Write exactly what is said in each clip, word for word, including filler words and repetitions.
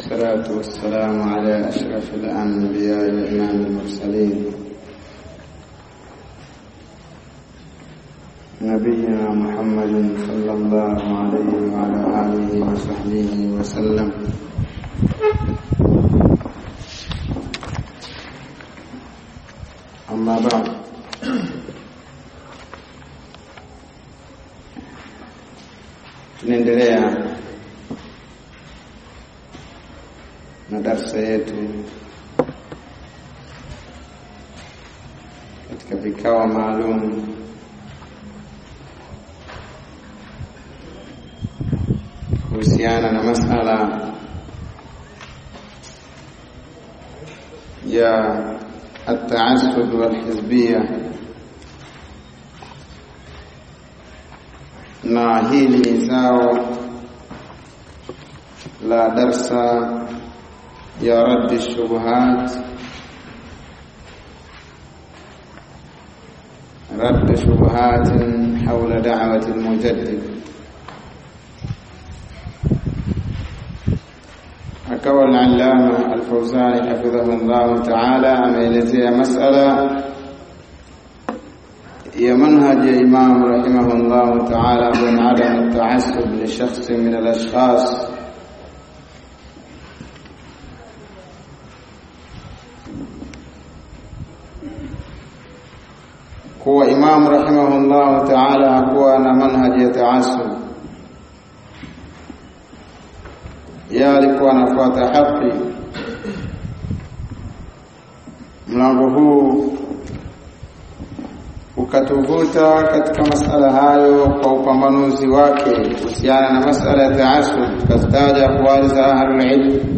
والصلاة والسلام على أشرف الأنبياء وإمام المرسلين نبينا محمد صلى الله عليه وعلى آله وصحبه وسلم. أما بعد، tunaendelea na darasa yetu katika vikao maalum kuhusiana na masala ya at-ta'assub wal-hizbiyya, na hili ni zao la darsa ya radd ash-shubuhat radd shubuhat hawla da'wati al-mujaddid. akawa al-allama al-Fawzani hafidhahu Allah ta'ala ameelezea masala ya manhaj ya Imam rahimahullah ta'ala bin adam at-ta'assub li shakhs min al-ashkhas kuwa Imam rahimahullah ta'ala hakuwa na manhaj ya ta'assub, ya alikuwa anafuata haki. Mlango huu ukatuvuta katika masala hayo kwa upambanuzi wake kuhusiana na masala ya ta'assub, tukataja aqwali za ahlul ilm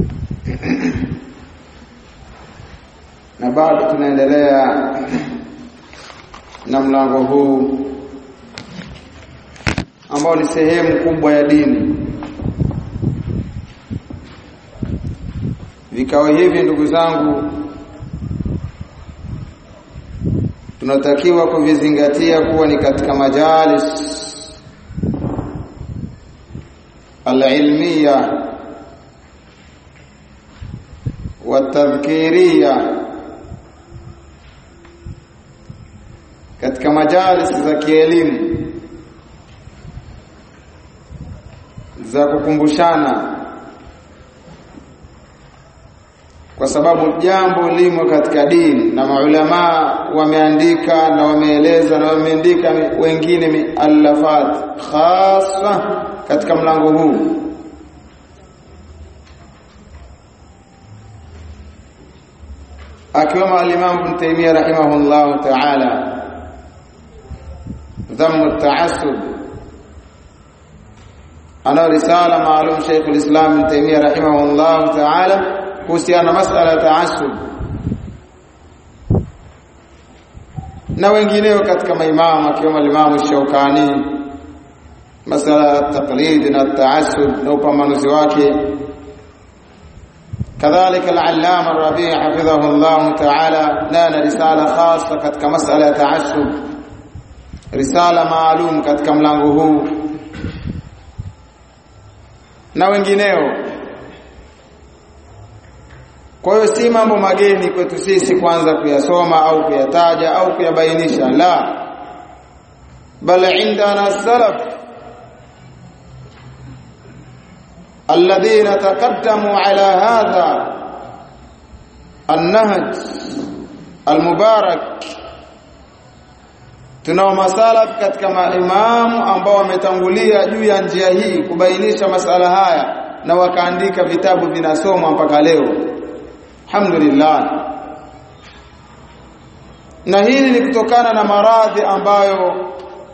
na bado tunaendelea na mlango huu ambao ni sehemu kubwa ya dini. Vikao hivi ndugu zangu tunatakiwa kuvizingatia kuwa ni katika majalis al-ilmiya wa tadhkiriya, katika majalis za kielimu za kukumbushana, kwa sababu jambo limo katika dini na maulama wameandika na wameeleza na wameandika wengine miallafat khassa katika mlango huu. akiwemo al-Imam Ibn Taymiyyah rahimahullah ta'ala dhamm at-ta'assub, ana risala maalum Sheikh al-Islam Ibn Taymiyyah rahimahullah ta'ala kuhusiana masala ya ta'assub, na wengineo katika maimamu akiwemo al-Imam Shawkani masala ya taqlid na ta'assub na upambanuzi wake. kadhalika al-Allama Rabi' hafidhahu Allah ta'ala nana risala khassa katika masala ya ta'assub, risala maalum katika mlango huu na wengineo. Kwa hiyo si mambo mageni kwetu sisi kwanza kuyasoma au kuyataja au kuyabainisha, la bal indana salaf alladhina taqaddamu ala hadha an-nahj al-mubarak. tunao masalaf katika maimamu ambao wametangulia juu ya njia hii kubainisha masala haya na wakaandika vitabu vinasomwa mpaka leo, alhamdulillah. Na hili ni kutokana na maradhi ambayo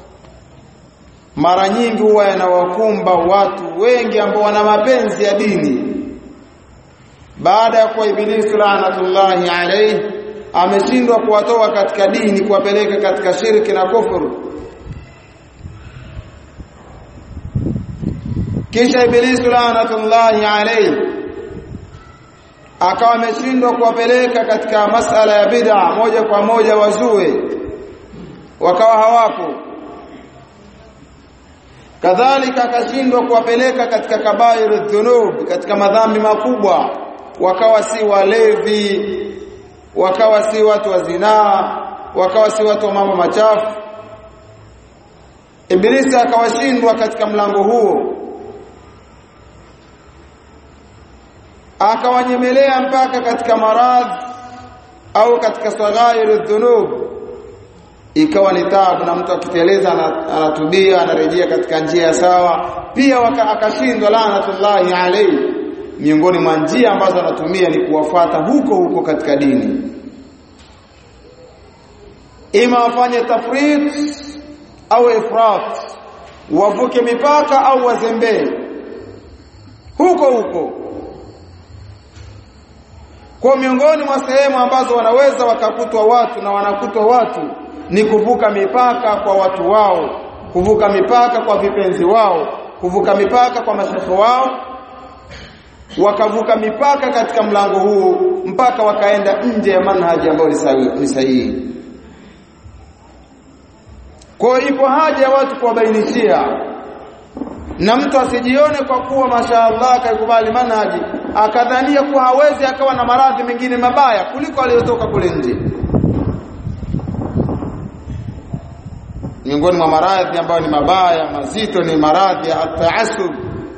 mara nyingi huwa yanawakumba watu wengi ambao wana mapenzi ya dini, baada ya kuwa Ibilisi laanatullahi alayhi ameshindwa kuwatoa katika dini, kuwapeleka katika shirki na kufuru. Kisha Ibilisi laanatullahi alayhi akawa ameshindwa kuwapeleka katika masala ya bid'a moja kwa moja, wazue wakawa hawapo. kadhalika akashindwa kuwapeleka katika kabairu dhunub, katika madhambi makubwa, wakawa si walevi, wakawa si watu wa zinaa, wakawa si watu wa mambo machafu. Ibilisi akawashindwa katika mlango huo, akawanyemelea mpaka katika maradhi au katika saghairu dhunub, ikawa ni taabu, na mtu akiteleza anatubia, anarejea katika njia sawa. Pia akashindwa laanatullahi alayhi. Miongoni mwa njia ambazo anatumia ni kuwafuata huko huko katika dini, ima wafanye tafrit au ifrat, wavuke mipaka au wazembee huko huko. Kwa miongoni mwa sehemu ambazo wanaweza wakakutwa watu na wanakutwa watu ni kuvuka mipaka kwa watu wao, kuvuka mipaka kwa vipenzi wao, kuvuka mipaka kwa mashekhe wao, wakavuka mipaka katika mlango huu mpaka wakaenda nje ya manhaji ambayo ni sahihi. Kwa ipo haja ya watu kuwabainishia, na mtu asijione kwa kuwa mashaallah kaikubali manhaji akadhania kuwa hawezi akawa na maradhi mengine mabaya kuliko aliyotoka kule nje. Miongoni mwa maradhi ambayo ni mabaya mazito ni maradhi ya at-ta'assub.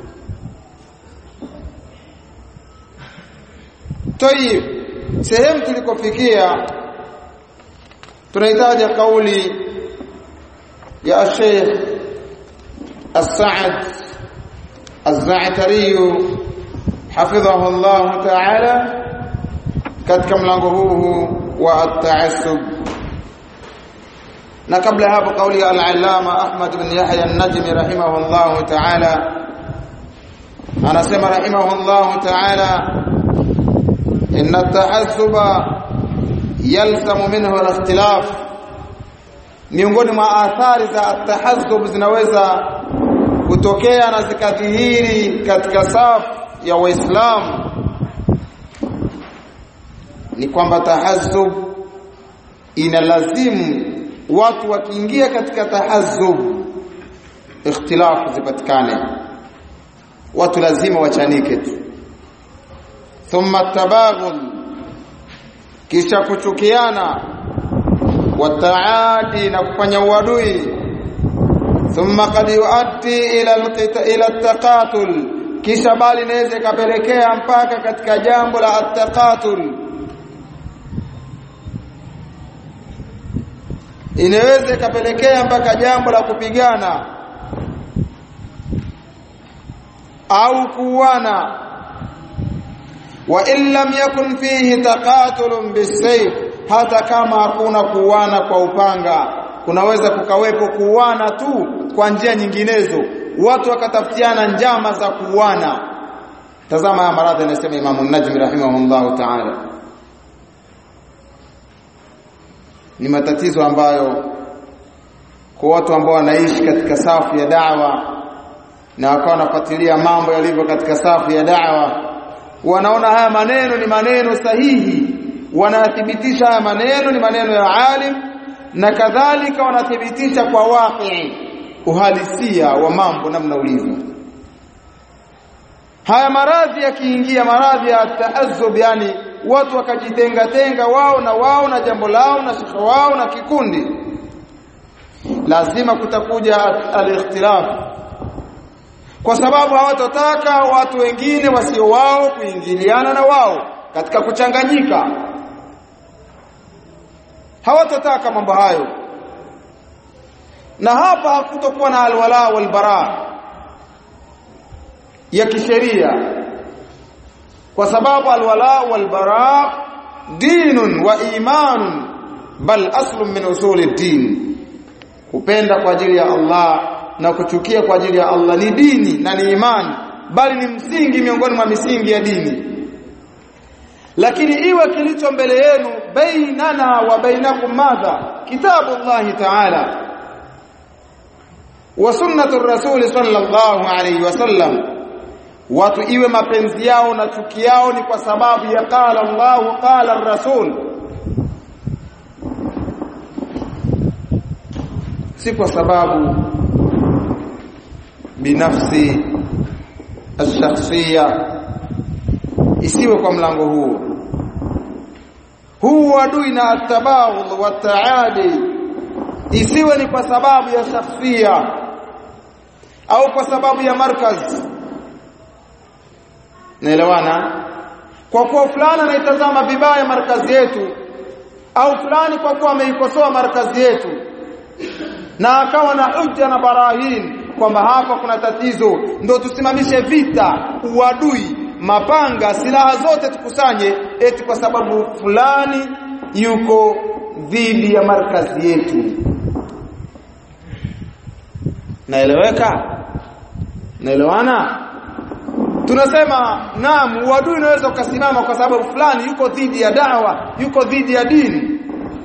Tayib, sehemu tulikofikia tunahitaji kauli ya Sheikh As-Sa'd Az-Za'tari hafidhahu Allah ta'ala katika mlango huu wa at-ta'assub. Na kabla hapo kauli ya al-Allama Ahmad bin Yahya an-Najmi rahimahullah ta'ala, anasema rahimahullah ta'ala, inna at-ta'assuba yalzamu minhu al-ikhtilaf. Miongoni mwa athari za at-tahazzub zinaweza kutokea na zikadhihiri katika safu ya Waislamu ni kwamba tahazzub inalazimu watu wakiingia katika tahazzub ikhtilafu zipatikane, watu lazima wachanike tu. Thumma tabaghul, kisha kuchukiana, wataadi na kufanya uadui. Thumma qad yuaddi ila ila at-taqatul, kisha bali inaweza kapelekea mpaka katika jambo la at-taqatul, inaweza kapelekea mpaka jambo la kupigana au kuuana. Wa in lam yakun fihi taqatulun bisayf, hata kama hakuna kuuana kwa upanga, kunaweza kukawepo kuuana tu kwa njia nyinginezo, watu wakatafutiana njama za kuuana. Tazama haya maradhi anasema Imam an-Najmi rahimahullah ta'ala, ni matatizo ambayo kwa watu ambao wanaishi katika safu ya da'wa na wakawa wanafuatilia mambo yalivyo katika safu ya da'wa, wanaona haya maneno ni maneno sahihi, wanathibitisha haya maneno ni maneno ya alim, na kadhalika wanathibitisha kwa waqi, uhalisia wa mambo namna ulivyo. Haya maradhi yakiingia, maradhi ya ta'azzub, yani watu wakajitenga tenga wao na wao na jambo lao na shekhe wao na kikundi, lazima kutakuja al-ikhtilaf, kwa sababu hawatotaka watu wengine wasio wao kuingiliana na wao katika kuchanganyika. Hawatotaka mambo hayo, na hapa hakutokuwa na alwala wal bara ya kisheria, kwa sababu alwala wal bara dinun wa imanun, bal aslun min usuli din. Kupenda kwa ajili ya Allah na kuchukia kwa ajili ya Allah ni dini na ni imani, bali ni msingi miongoni mwa misingi ya dini. Lakini iwe kilicho mbele yenu bainana wa bainakum madha, kitabu Allah ta'ala wa sunnatu rasul sallallahu alayhi wasallam, watu iwe mapenzi yao na chuki yao ni kwa sababu ya qala Allah qala ar-rasul, si kwa sababu binafsi ash-shakhsiyya, isiwe kwa mlango huo. Huu adui na at-tabaghud wa taadi isiwe ni kwa sababu ya shakhsia au kwa sababu ya markaz. Naelewana? Kwa kuwa fulani anaitazama vibaya markazi yetu, au fulani kwa kuwa ameikosoa markazi yetu na akawa na hujja na barahin kwamba hapa kuna tatizo, ndio tusimamishe vita, uadui, mapanga, silaha zote tukusanye eti kwa sababu fulani yuko dhidi ya markazi yetu. Naeleweka? Naelewana? Tunasema naam, uadui unaweza kusimama kwa sababu fulani yuko dhidi ya dawa, yuko dhidi ya dini.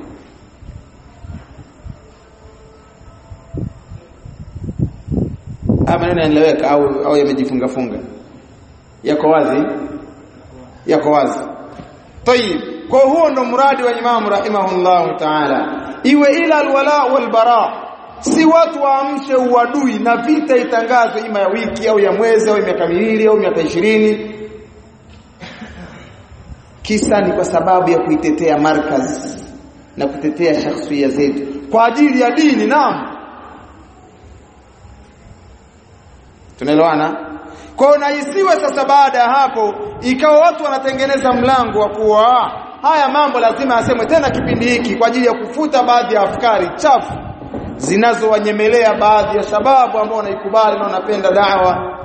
Ama neno yanaeleweka au au yamejifunga funga? Yako wazi? Yako wazi. Tayib, kwa huo ndo muradi wa Imam rahimahullah ta'ala. Iwe ila alwala wal bara, si watu waamshe uadui na vita itangazwe ima ya wiki au ya mwezi au miaka miwili au miaka ishirini. Kisa ni kwa sababu ya kuitetea markaz na kutetea shakhsia zetu kwa ajili ya dini. Naam, tunaelewana? Kwa na isiwe sasa baada ya hapo ikawa watu wanatengeneza mlango wa kuwa haya mambo lazima asemwe tena kipindi hiki kwa ajili ya kufuta baadhi ya afkari chafu zinazowanyemelea baadhi ya shababu ambao wanaikubali na wanapenda da'wa.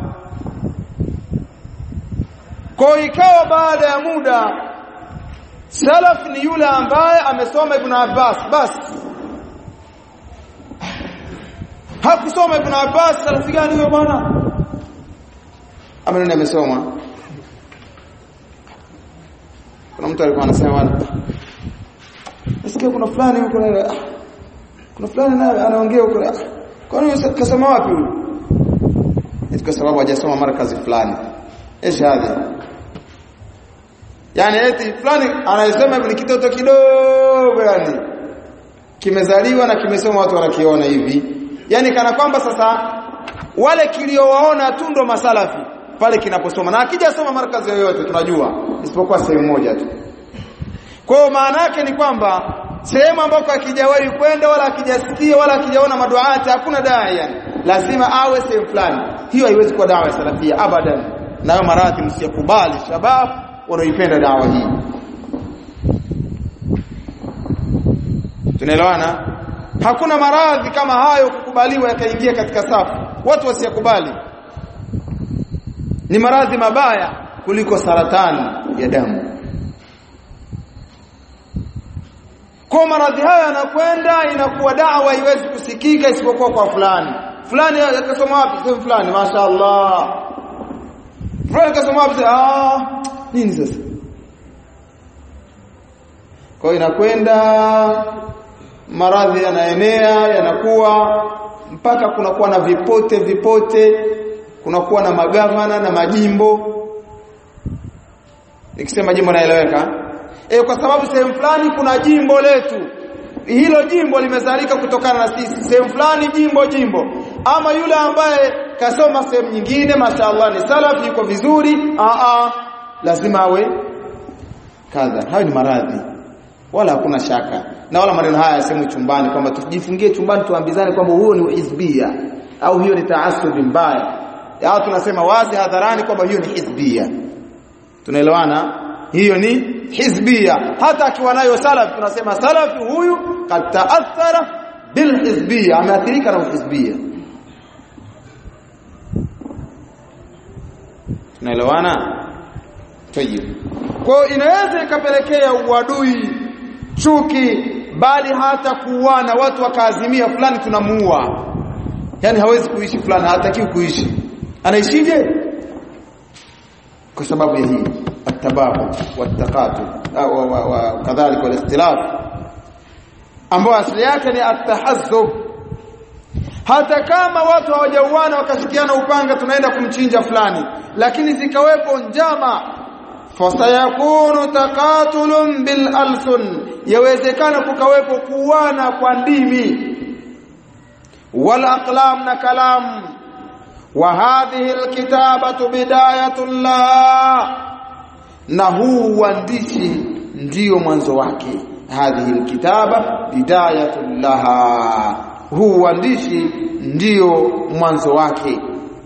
Kwa ikawa baada ya muda salaf ni yule ambaye amesoma Ibn Abbas basi. Hakusoma Ibn Abbas, salafi gani huyo bwana? Amenene amesoma. Kuna mtu alikuwa anasema bwana, nasikia kuna fulani huko na kuna fulani naye anaongea huko. Kwa nini kasoma wapi huyo? Eti kwa sababu hajasoma markazi fulani. Esh hadi. Yani eti fulani anasema hivi ni kitoto kidogo, yani kimezaliwa na kimesoma watu wanakiona hivi. Yani kana kwamba sasa wale kiliowaona tu ndo masalafi pale kinaposoma, na akija soma markazi yoyote tunajua isipokuwa sehemu moja tu. Kwa maana yake ni kwamba sehemu ambako akijawahi kwenda wala akijasikia wala akijaona maduati hakuna dai, yani lazima awe sehemu fulani. Hiyo haiwezi kuwa dawa ya salafia abadan. Nayo maradhi msikubali shabab wanaoipenda dawa hii. Tunaelewana? Hakuna maradhi kama hayo kukubaliwa yakaingia katika safu. Watu wasiyakubali. Ni maradhi mabaya kuliko saratani ya damu. Kwa maradhi haya yanakwenda inakuwa dawa haiwezi kusikika isipokuwa kwa fulani. Fulani akasoma wapi? Sema fulani, mashaallah. Fulani akasoma wapi? Ah, nini sasa? Kwa inakwenda maradhi yanaenea, yanakuwa mpaka kunakuwa na vipote vipote, kunakuwa na magavana na majimbo. Nikisema jimbo naeleweka? Eh, kwa sababu sehemu fulani kuna jimbo letu. Hilo jimbo limezalika kutokana na sisi. Sehemu fulani jimbo jimbo. Ama yule ambaye kasoma sehemu nyingine mashaallah ni salafi yuko vizuri, a a lazima awe kadha. Hayo ni maradhi. Wala hakuna shaka. Na wala maneno haya yasemwe chumbani kwamba tujifungie chumbani tuambizane kwamba huo ni hizbia au hiyo ni taassubi mbaya. Au tunasema wazi hadharani kwamba hiyo ni hizbia. Tunaelewana? Hiyo ni hizbia. Hata akiwa nayo salaf tunasema salafi huyu kad taathara bil hizbia, ameathirika na hizbia. Tunaelewana? Tayeb. Kwa inaweza ikapelekea uadui, chuki, bali hata kuuana, watu wakaazimia fulani tunamuua. Yaani hawezi kuishi fulani, hataki kuishi. Anaishije? Kwa sababu ya hii التباغض والتقاتل وكذلك والاختلاف ambao asili yake ni atahazzub. Hata kama watu hawajauana wakashikiana upanga tunaenda kumchinja fulani, lakini zikawepo njama, fasayakunu taqatulun bil alsun, yawezekana kukawepo kuuana kwa ndimi, wal aqlam na kalam, wa hadhihi alkitabatu bidayatullah, na huu uandishi ndio mwanzo wake. Hadhihi alkitaba bidayatullah, huu uandishi ndio mwanzo wake.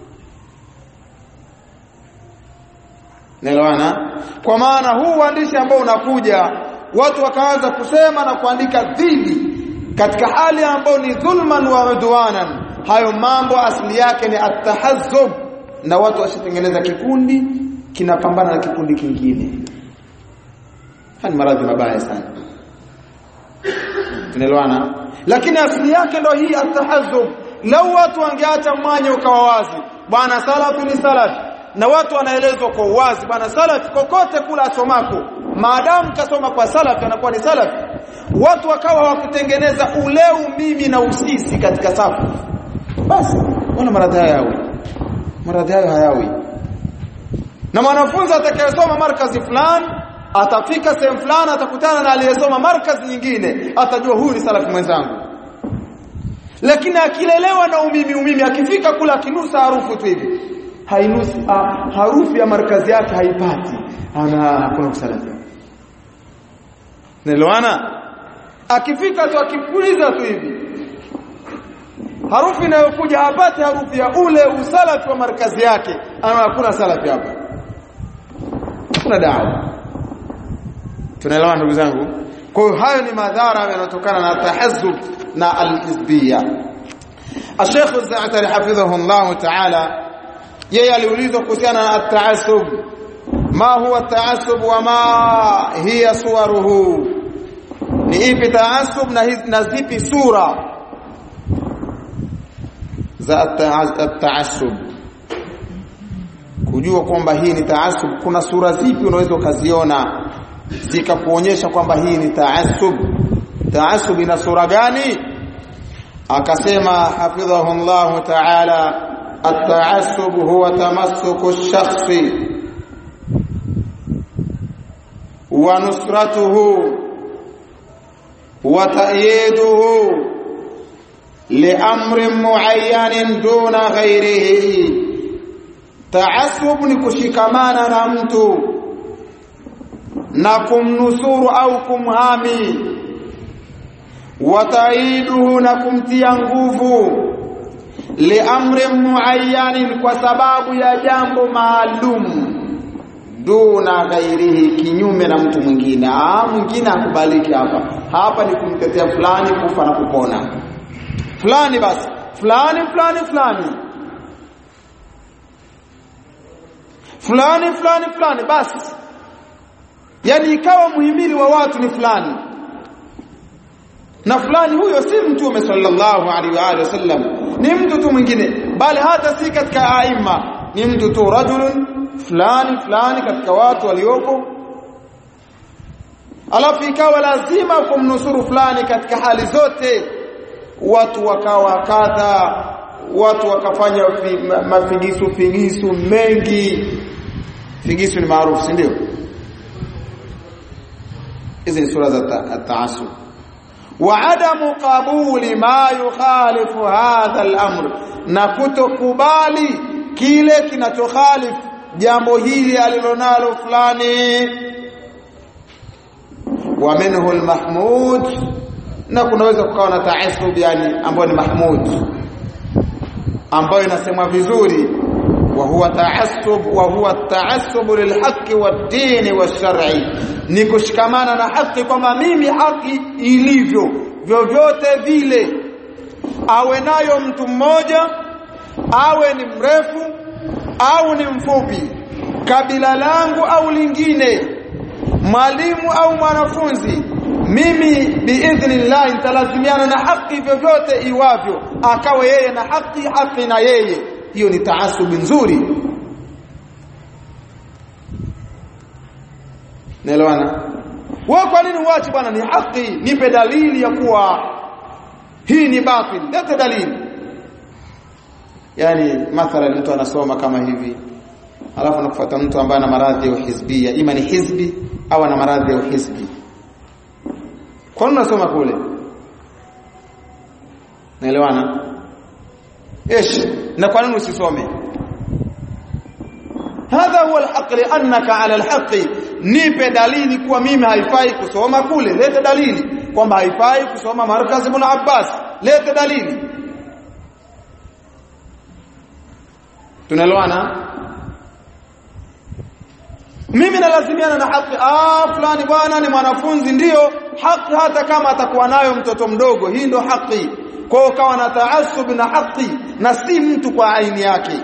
Naelewana? Kwa maana huu uandishi ambao unakuja watu wakaanza kusema na kuandika dhidi katika hali ambayo ni dhulman wa udwanan, hayo mambo asili yake ni at-tahazzub, na watu wasitengeneza kikundi kinapambana na kikundi kingine. Hani maradhi mabaya sana. Tunaelewana? Lakini asili yake ndio hii at-tahazzub. Lau watu wangeacha mwanya ukawa wazi, bwana salafu ni salafi, na watu wanaelezwa kwa uwazi, bwana salafi kokote kula asomako, maadamu kasoma kwa salafi anakuwa ni salafi, watu wakawa wakutengeneza uleu mimi na usisi katika safu, basi wala maradhi hayawi, maradhi hayo hayawi. Na mwanafunzi atakayesoma markazi fulani atafika sehemu fulani atakutana na aliyesoma markazi nyingine, atajua huyu ni salafi mwenzangu. Lakini akilelewa na umimi umimi, akifika kula kinusa harufu tu hivi, hainusi ha, harufu ya markazi yake haipati, ana hakuna usalafi. Nelewana? Akifika tu akipuliza tu hivi, harufu inayokuja hapati harufu ya ule usalafi wa markazi yake, ana hakuna salafi hapa, kuna dawa. Tunaelewana ndugu zangu? Kwa hiyo hayo ni madhara yanayotokana na tahazzub na al-hizbiyya. Sheikh Az-Za'atari hafidhahu Allah ta'ala, yeye aliulizwa kuhusiana na at-ta'assub, ma huwa at-ta'assub wa ma hiya suwaruhu, ni ipi ta'assub na zipi sura za at-ta'assub. Kujua kwamba hii ni ta'assub, kuna sura zipi unaweza ukaziona zikakuonyesha kwamba hii ni ta'assub. Ta'assub ina sura gani? Akasema hafidhahu Allah ta'ala, at-ta'assub huwa tamassuku ash-shakhsi wa nusratuhu wa ta'yiduhu li'amrin mu'ayyanin duna ghayrihi. Ta'assub ni kushikamana na mtu na kumnusuru au kumhami, wataiduhu na kumtia nguvu, liamrin muayyanin kwa sababu ya jambo maalum, duna ghairihi kinyume na mtu mwingine. Ah, mwingine akubaliki hapa. Hapa ni kumtetea fulani kufa na kupona. Fulani basi, fulani fulani fulani. Fulani fulani fulani basi. Yani ikawa muhimili wa watu ni fulani, na fulani huyo si Mtume sallallahu alaihi wa alihi wasallam, ni mtu tu mwingine, bali hata si katika aima, ni mtu tu, rajulun fulani fulani katika watu walioko. Alafu ikawa lazima kumnusuru fulani katika hali zote, watu wakawa kadha, watu wakafanya mafigisu figisu mengi. Figisu ni maarufu, si ndio? Hizi ni sura za at-ta'assub. Wa adamu qabuli ma yukhalifu hadha al-amr, na kutokubali kile kinachokhalifu jambo hili alilonalo fulani. Wa minhu al-mahmud, na kunaweza kukawa na ta'assub yani ambayo ni mahmud, ambayo inasemwa vizuri, wa huwa ta'assub wa huwa ta'assub lilhaqqi wad-din wash-shar'i, ni kushikamana na haki kwamba mimi haki ilivyo vyovyote vile, awe nayo mtu mmoja, awe ni mrefu au ni mfupi, kabila langu au lingine, mwalimu au mwanafunzi, mimi biidhnillah nitalazimiana na haki vyovyote iwavyo, akawe yeye na haki haki na yeye. Hiyo ni taasubi nzuri. Naelewana? Wewe kwa nini uache bwana, ni haki, nipe dalili ya kuwa hii ni batil, leta dalili. Yani mathalan mtu anasoma kama hivi, alafu anakufuata mtu ambaye ana maradhi ya hizbia, ima ni hizbi au ana maradhi ya hizbi. Kwa nini unasoma kule? Naelewana? Esh, na kwa nini usisome? huwa alhaq liannaka ala alhaqi, nipe dalili kuwa mimi haifai kusoma kule, leta dalili kwamba haifai kusoma Markaz Ibn Abbas, leta dalili. Tunaelewana? Mimi nalazimiana na haki. Ah, fulani bwana ni mwanafunzi, ndio haki hata kama atakuwa nayo mtoto mdogo, hii ndio haki. Kwa ukawa na taasub na haki na si mtu kwa aini yake.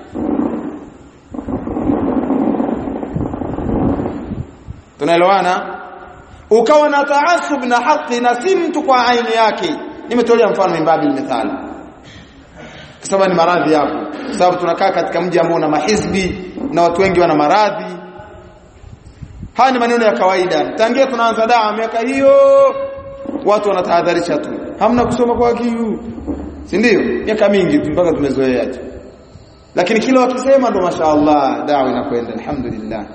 Tunaelewana? Ukawa na taasub na haki na si mtu kwa aini yake. Nimetolea mfano mimbabi mithali, kwa sababu ni maradhi yako, kwa sababu tunakaa katika mji ambao una mahizbi na watu wengi wana maradhi. Haya ni maneno ya kawaida. Tangia tunaanza dawa miaka hiyo watu wanatahadharisha tu, hamna kusoma kwa kiu, si ndio? Miaka mingi mpaka tumezoea tu, lakini kila wakisema ndo mashaallah dawa inakwenda, alhamdulillah.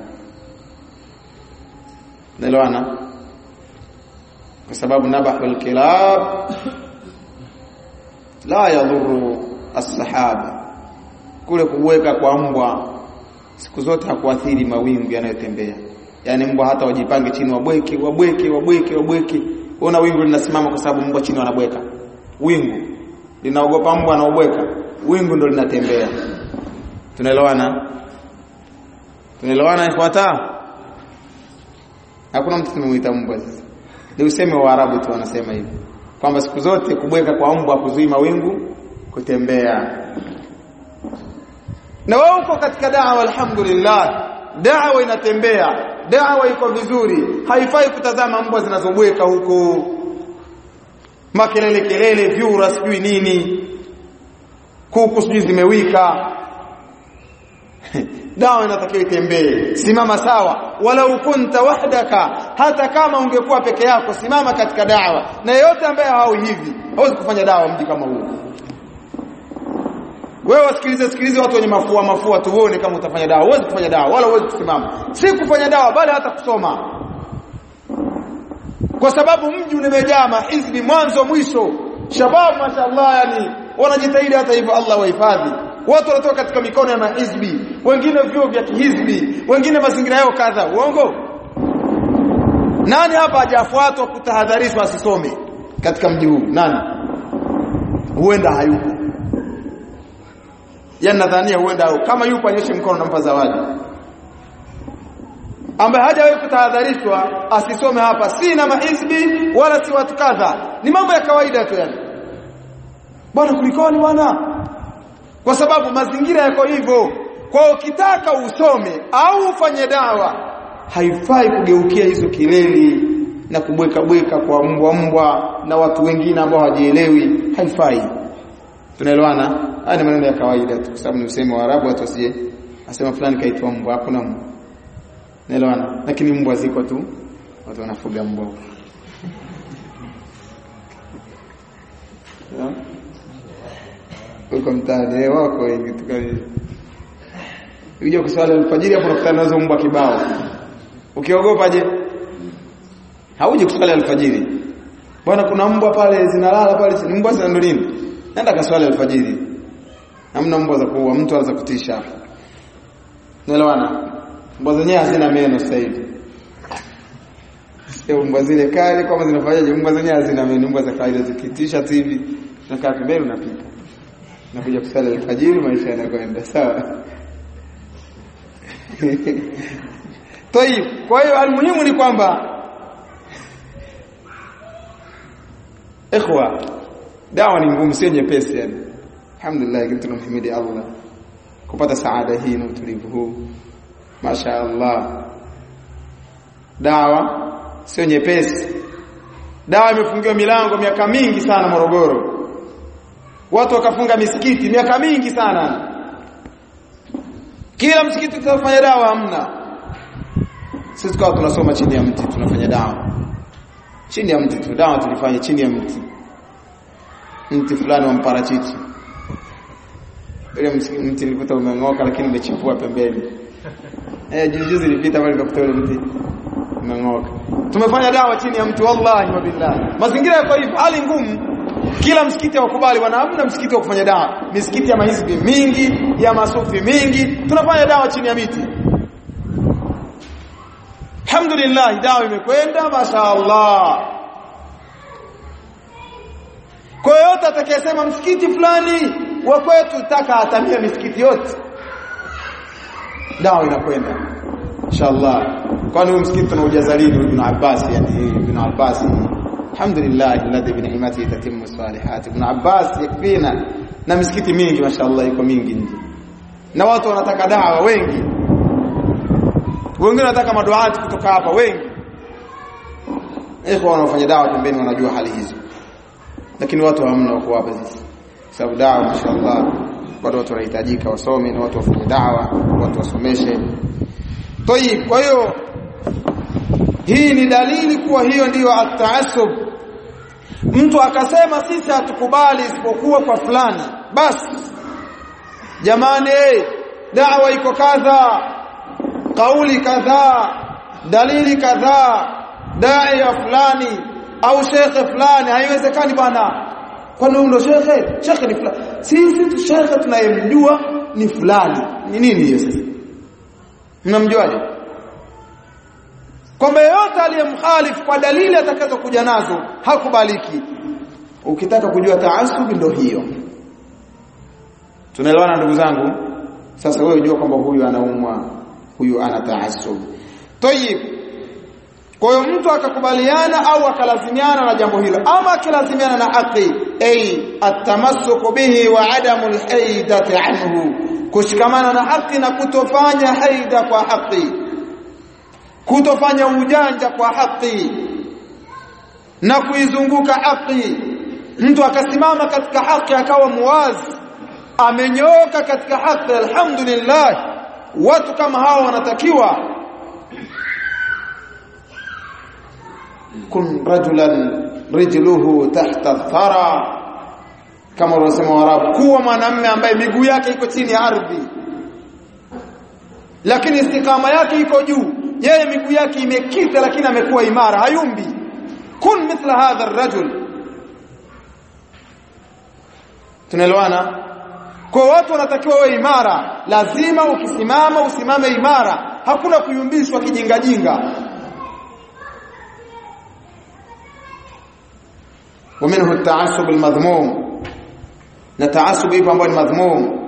Naelewana? Kwa sababu nabahul kilab la yadhuru as-sahaba, kule kuweka kwa mbwa siku zote hakuathiri mawingu yanayotembea. Yani mbwa hata wajipange chini wabweke wabweke wabweke wabweke, una wingu linasimama kwa sababu mbwa chini wanabweka. Wingu linaogopa mbwa na ubweka, wingu ndo linatembea. Tunaelewana? Tunaelewana ifuata? Hakuna mtu tumemuita mbwa sasa. Ni useme wa Arabu tu wanasema hivi, kwamba siku zote kubweka kwa mbwa kuzuia mawingu kutembea. Na wao uko katika da'wa, alhamdulillah, da'wa inatembea, da'wa iko vizuri. Haifai kutazama mbwa zinazobweka huko, makelele kelele, vyura sijui nini, kuku sijui zimewika. Dawa inatakiwa itembee, simama sawa. Walau kunta wahdaka, hata kama ungekuwa peke yako, simama katika dawa. Na yeyote ambaye hao hivi hawezi kufanya dawa mji kama huu. Wewe wasikilize sikilize watu wenye mafua mafua tuone kama utafanya dawa. Huwezi kufanya dawa wala huwezi kusimama. Si kufanya dawa bali hata kusoma. Kwa sababu mji umejaa mahizbi mwanzo mwisho. Shabab mashaallah, yani wanajitahidi hata hivyo, Allah wahifadhi. Watu wanatoka katika mikono ya mahizbi, wengine vyuo vya kihizbi, wengine mazingira yao kadha. Uongo? Nani hapa hajafuatwa kutahadharishwa asisome katika mji huu? Nani? Huenda hayupo. Yani nadhania huenda au kama yupo anyoshe mkono nampa zawadi. Ambaye hajawahi kutahadharishwa asisome hapa, si na mahizbi wala si watu kadha. Ni mambo ya kawaida tu yani. Bwana kulikoni bwana? Kwa sababu mazingira yako hivyo. Kwa ukitaka usome au ufanye dawa, haifai kugeukia hizo kilele na kubweka bweka kwa mbwa mbwa na watu wengine ambao hawajielewi. Haifai. Tunaelewana? Haya ni maneno ya kawaida tu, kwa sababu ni usemi wa Arabu, watu wasije asema fulani kaitwa mbwa. Hakuna mbwa. Naelewana? Lakini mbwa ziko tu, watu wanafuga mbwa. Ya? Uko mtaani wako wengi tukali. Ukija kuswali alfajiri hapo unakutana nazo mbwa kibao. Ukiogopa je? Hauje kuswali alfajiri. Bwana kuna mbwa pale zinalala pale, ni mbwa zina nini? Nenda kaswali alfajiri. Hamna mbwa za kuua, mtu anaweza kutisha. Naelewana? Mbwa zenyewe hazina meno sasa hivi. Sio mbwa zile kali kama zinafanyaje, mbwa zenyewe hazina meno, mbwa za kawaida zikitisha tu hivi. Unakaa pembeni unapita. Nakuja kusali alfajiri, maisha yanakwenda sawa. Toi, kwa hiyo almuhimu ni kwamba ikhwa, dawa ni ngumu, sio nyepesi yani. Alhamdulillah, kitu tunamhimidi Allah kupata saada hii na utulivu huu. Mashaallah. Dawa sio nyepesi. Dawa imefungiwa milango miaka mingi sana Morogoro. Watu wakafunga misikiti miaka mingi sana. Kila msikiti tunafanya dawa hamna. Sisi tukao tunasoma chini ya mti, tunafanya dawa. Chini ya mti tu, dawa tulifanya chini ya mti. Mti fulani wa mparachichi. Ile mti nilikuta umeng'oka lakini umechipua pembeni. Eh, juzi nilipita pale nikakuta ile mti umeng'oka. Tumefanya dawa chini ya mti, wallahi wa billahi. Mazingira yako hivyo, hali ngumu. Kila msikiti wakubali, wana hamna msikiti wa kufanya dawa. Misikiti ya mahizbi mingi, ya masufi mingi, tunafanya dawa chini ya miti. alhamdulillah dawa imekwenda mashaallah. Kwa hiyo atakayesema msikiti fulani wa kwetu taka atamia misikiti yote, dawa inakwenda inshallah. Kwani huyu msikiti tunaujaza lini? Ibn Abbas, yani Ibn Abbas, alhamdulillah alladhi bi ni'matihi tatimmu salihat. Ibn Abbas yakfina, na misikiti mingi mashaallah iko mingi nje, na watu wanataka dawa wengi, wengine wanataka maduati kutoka hapa wengi. Ikhwan wanaofanya dawa pembeni wanajua hali hizo, lakini watu hamna wako hapa sisi, sababu dawa mashaallah bado watu wanahitajika wasome, na watu wafanye dawa, watu wasomeshe. Tayib, kwa hiyo hii ni dalili kuwa hiyo ndiyo at-ta'assub. Mtu akasema sisi hatukubali isipokuwa kwa fulani, basi jamani, da'wa iko kadha, kauli kadha, dalili kadha, daia fulani au shekhe fulani, haiwezekani bwana. Kwani ndo shekhe? Shekhe ni fulani. Sisi tu shekhe tunayemjua ni fulani. Ni nini hiyo sasa? Mnamjuaje? Kwamba yote aliyemkhalifu kwa dalili atakazokuja nazo hakubaliki. Ukitaka kujua taasub ndio hiyo. Tunaelewana ndugu zangu? Sasa wewe unajua kwamba huyu anaumwa, huyu ana taasub. Tayib. Kwa hiyo mtu akakubaliana au akalazimiana na jambo hilo, ama akilazimiana na haki, ay at-tamassuk bihi wa adamu al-haidati anhu, kushikamana na haki na kutofanya haida kwa haki, kutofanya ujanja kwa haki na kuizunguka haki. Mtu akasimama katika haki akawa muwazi, amenyooka katika haki, alhamdulillah. Watu kama hao wanatakiwa kun rajulan rijluhu tahta thara, kama wanasema Waarabu, kuwa mwanamume ambaye miguu yake iko chini ya ardhi lakini istikama yake iko juu. Yeye miguu yake imekita lakini amekuwa imara, hayumbi. Kun mithla hadha ar-rajul. Tunaelewana? Kwa watu wanatakiwa wawe imara, lazima ukisimama usimame imara, hakuna kuyumbishwa kijinga jinga. ومنه التعصب المذموم، نتعصب ipo ambayo ni madhmum.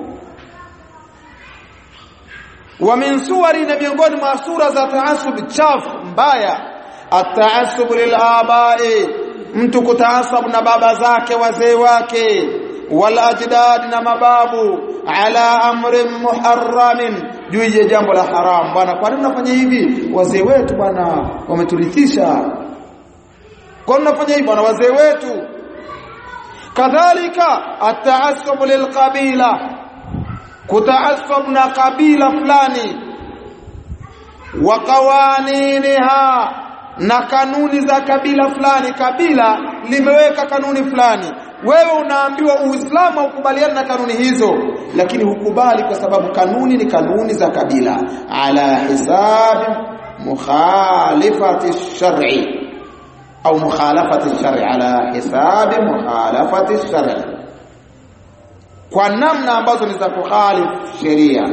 ومن صور miongoni mwa sura za taasub chafu mbaya, at-ta'assub lil-aba'i, mtu kutaasab na baba zake, wazee wake, wal ajdad na mababu, ala amrin muharramin, juu ya jambo la haram. Bwana, kwa nini unafanya hivi? Wazee wetu bwana wameturithisha. Kwa nini unafanya hivi bwana? Wazee wetu. Kadhalika at-ta'assub lil-qabila, kutaassub na kabila fulani, wa qawaniniha, na kanuni za kabila fulani. Kabila limeweka kanuni fulani, wewe unaambiwa Uislamu ukubaliana na kanuni hizo, lakini hukubali kwa sababu kanuni ni kanuni za kabila, ala hisabi mukhalifati ash-shar'i au mukhalafati ash-shar'i, ala hisabi mukhalafati ash-shar'i, kwa namna ambazo ni za kukhalifu sheria.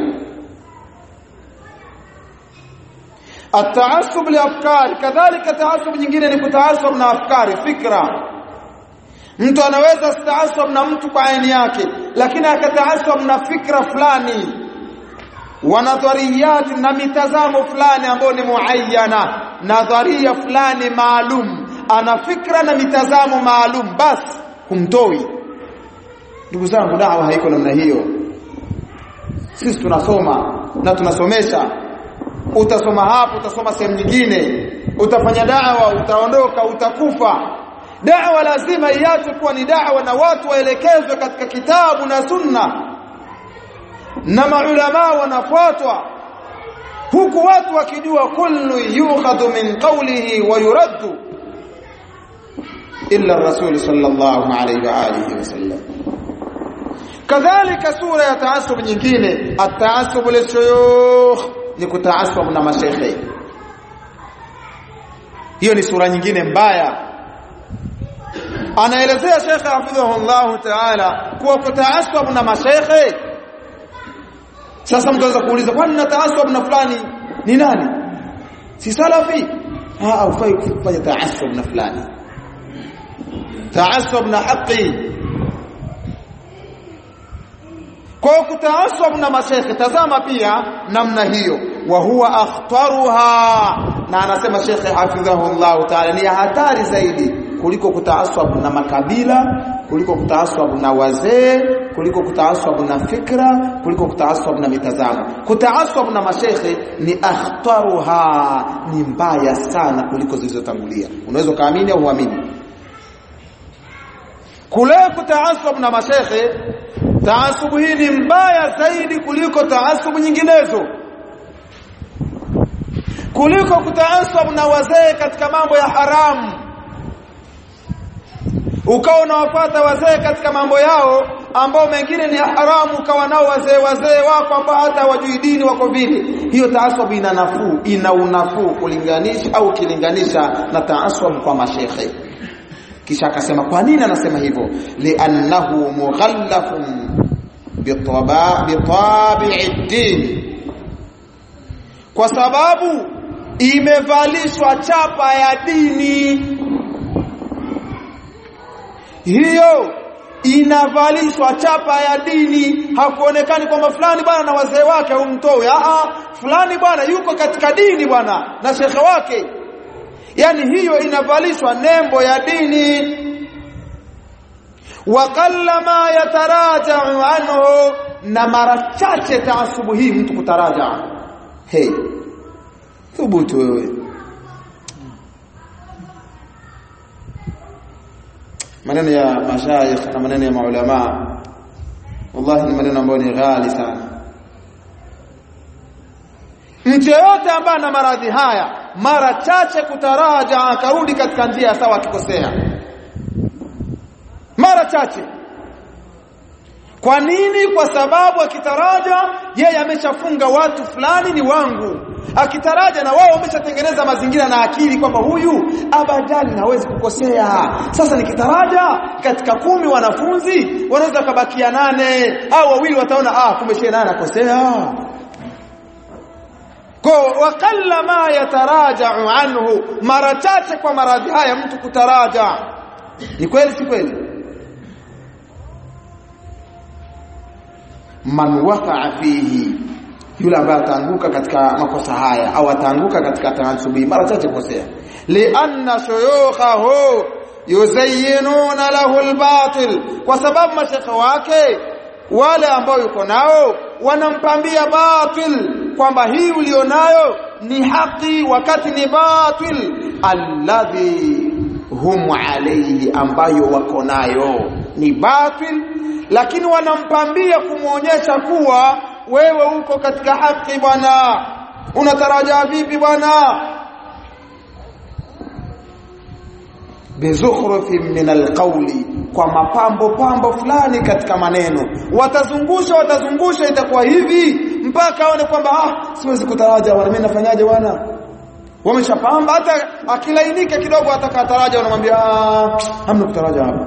At-ta'assub li afkari, kadhalika ta'assub nyingine ni kutaassub na afkari, fikra. Mtu anaweza kutaassub na mtu kwa aini yake, lakini akataassub na fikra fulani, wa nadhariyat, na mitazamo fulani ambayo ni muayyana, nadharia fulani maalum, ana fikra na mitazamo maalum, basi humtoi. Ndugu zangu, dawa haiko namna hiyo. Sisi tunasoma na tunasomesha. Utasoma hapo, utasoma sehemu nyingine, utafanya dawa, utaondoka, utakufa. Dawa lazima iache kuwa ni dawa na watu waelekezwe katika kitabu na sunna, na maulama wanafuatwa, huku watu wakijua kullu yukhadhu min qawlihi wa yuraddu illa ar-rasul sallallahu alayhi wa alihi wasallam. Kadhalika sura ya taasub nyingine, at-ta'assub lishuyukh, ni kutaasub na mashaikh. Hiyo ni sura nyingine mbaya. Anaelezea Sheikh hafidhahullah ta'ala kuwa kutaasub na mashaikh. Sasa mtu anaweza kuuliza, kwani nataasub na fulani ni nani? si salafi, ah ufai kufanya taassub na fulani, taassub na haki. Kwa kutaassub na mashaikh, tazama pia namna hiyo, wa huwa akhtaruha, na anasema Sheikh hafidhahullah ta'ala, ni hatari zaidi kuliko kutaassub na makabila, kuliko kutaassub na wazee, kuliko kutaassub na fikra, kuliko kutaassub na mitazamo. Kutaassub na mashaikh ni akhtaruha, ni mbaya sana kuliko zilizotangulia. Unaweza kaamini au uamini? Kule kutaassub na mashaikh, taassubu hii ni mbaya zaidi kuliko taassubu nyinginezo, kuliko kutaasub na wazee katika mambo ya haramu, ukawa unawafuata wazee katika mambo yao ambao mengine ni haramu, ukawa nao wazee wazee wako ambao hata hawajui dini wako vile. Hiyo taasub ina nafuu, ina unafuu kulinganisha au kilinganisha na taasub kwa mashaikh. Kisha akasema kwa nini anasema hivyo? Li'annahu mughallafun bitaba bitabi'i din, kwa sababu imevalishwa chapa ya dini. Hiyo inavalishwa chapa ya dini, hakuonekani kwamba fulani bwana na wazee wake humtoi. Ah, fulani bwana yuko katika dini bwana na shekhe wake, yani hiyo inavalishwa nembo ya dini. Wa qallama yataraja'u anhu, na mara chache taasubu hii mtu kutaraja. Hey, thubutu wewe. Maneno ya mashayikh na maneno ya maulama wallahi ni maneno ambayo ni ghali sana. Mtu yote ambaye ana maradhi haya mara chache kutaraja akarudi katika njia sawa akikosea, mara chache. Kwa nini? Kwa sababu akitaraja yeye ameshafunga watu fulani ni wangu, akitaraja na wao wameshatengeneza mazingira na akili kwamba huyu abadali hawezi kukosea. Sasa nikitaraja katika kumi wanafunzi wanaweza kabakia nane au wawili wataona ah kumbe shehe nani anakosea. Kwa wakalla ma yataraja'u anhu, mara chache kwa maradhi haya mtu kutaraja. Ni kweli si kweli? Man waqa'a fihi, yule ambaye ataanguka katika makosa haya au ataanguka katika taasubi mara chache kosea. Lianna shuyukhahu yuzayyinuna lahu albatil, kwa sababu mashekhe wake wale ambao yuko nao wanampambia batil kwamba hii ulionayo ni haki wakati ni batil. Alladhi hum alayhi, ambayo wako nayo ni batil, lakini wanampambia kumuonyesha kuwa wewe uko katika haki bwana. Unataraja vipi bwana? Bizukhrufin min alqawli, kwa mapambo pambo fulani katika maneno. Watazungusha watazungusha itakuwa hivi mpaka aone kwamba ah siwezi kutaraja bwana, mimi nafanyaje bwana? Wameshapamba, hata akilainika kidogo atakataraja wanamwambia ah hamna kutaraja hapa.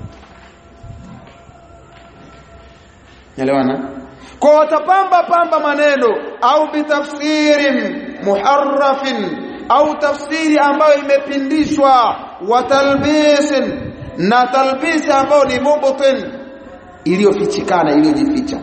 Elewana? Kwa watapamba pamba maneno au bitafsirin muharrafin, au tafsiri ambayo imepindishwa, wa talbisin, na talbisi ambayo ni mubtin, iliyofichikana iliyojificha.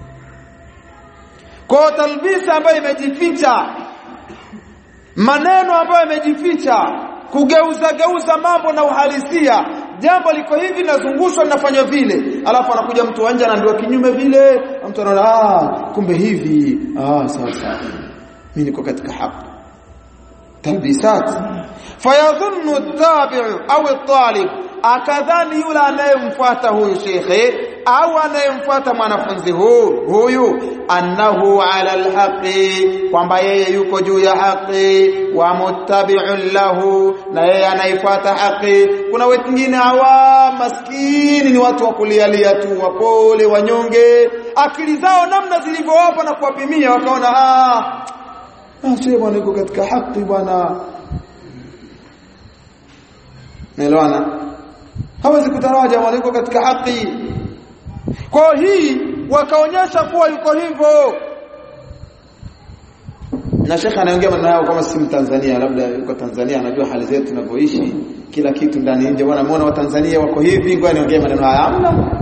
Kwa talbisi ambayo imejificha, maneno ambayo yamejificha, kugeuza geuza mambo na uhalisia. Jambo liko hivi nazungushwa linafanywa vile, alafu anakuja mtu anje anaambiwa kinyume vile, mtu anaona ah kumbe hivi, ah sawa sawa mimi niko katika haki. Talbisat. Fayadhunnu at-tabi'u au at-talib, akadhani yule anayemfuata huyu shekhe au anayemfuata mwanafunzi huyu huyu annahu ala alhaqi, kwamba yeye yuko juu ya haki, wa muttabi'un lahu, na yeye anaifuata haki. Kuna wengine hawa maskini ni watu wa kulialia tu, wapole wanyonge, akili zao namna zilivyowapa na kuwapimia wakaona ah ah sio bwana yuko katika haki bwana. Naelewana? Hawezi kutaraja bwana yuko katika haki. Kwa hii wakaonyesha kuwa yuko hivyo. Na shekha anaongea maneno yao kama si Mtanzania, labda yuko Tanzania anajua hali zetu tunavyoishi, kila kitu ndani nje. Bwana muone wa Tanzania wako hivi, ngoja niongee maneno haya. Hamna.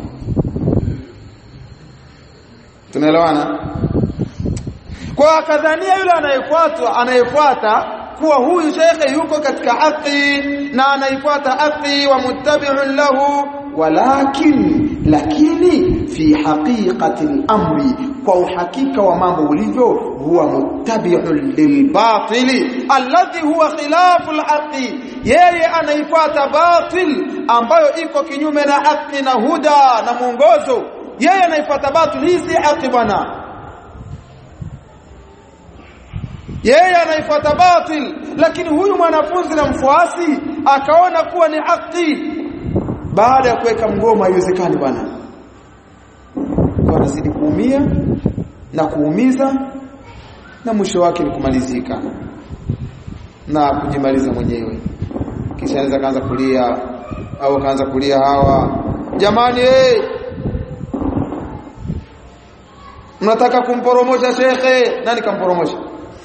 Tunaelewana? Kwa kadhania yule anayefuata anayefuata kuwa huyu shekhe yuko katika haki na anaifuata haki wa muttabi'un lahu, walakin lakini fi haqiqati al-amri, kwa uhakika wa mambo ulivyo, huwa muttabi'un lilbatili alladhi huwa khilafu al-haqi, yeye anaifuata batil ambayo iko kinyume na haki na huda na mwongozo. Yeye anaifuata batil, hii si haki bwana. Yeye anaifuata batil, lakini huyu mwanafunzi na mfuasi akaona kuwa ni haki. Baada ya kuweka mgoma, haiwezekani bwana. Kwa anazidi kuumia na kuumiza, na mwisho wake ni kumalizika na kujimaliza mwenyewe. Kisha anaweza kaanza kulia au kaanza kulia hawa, jamani eh, mnataka kumporomosha shekhe. Nani kamporomosha?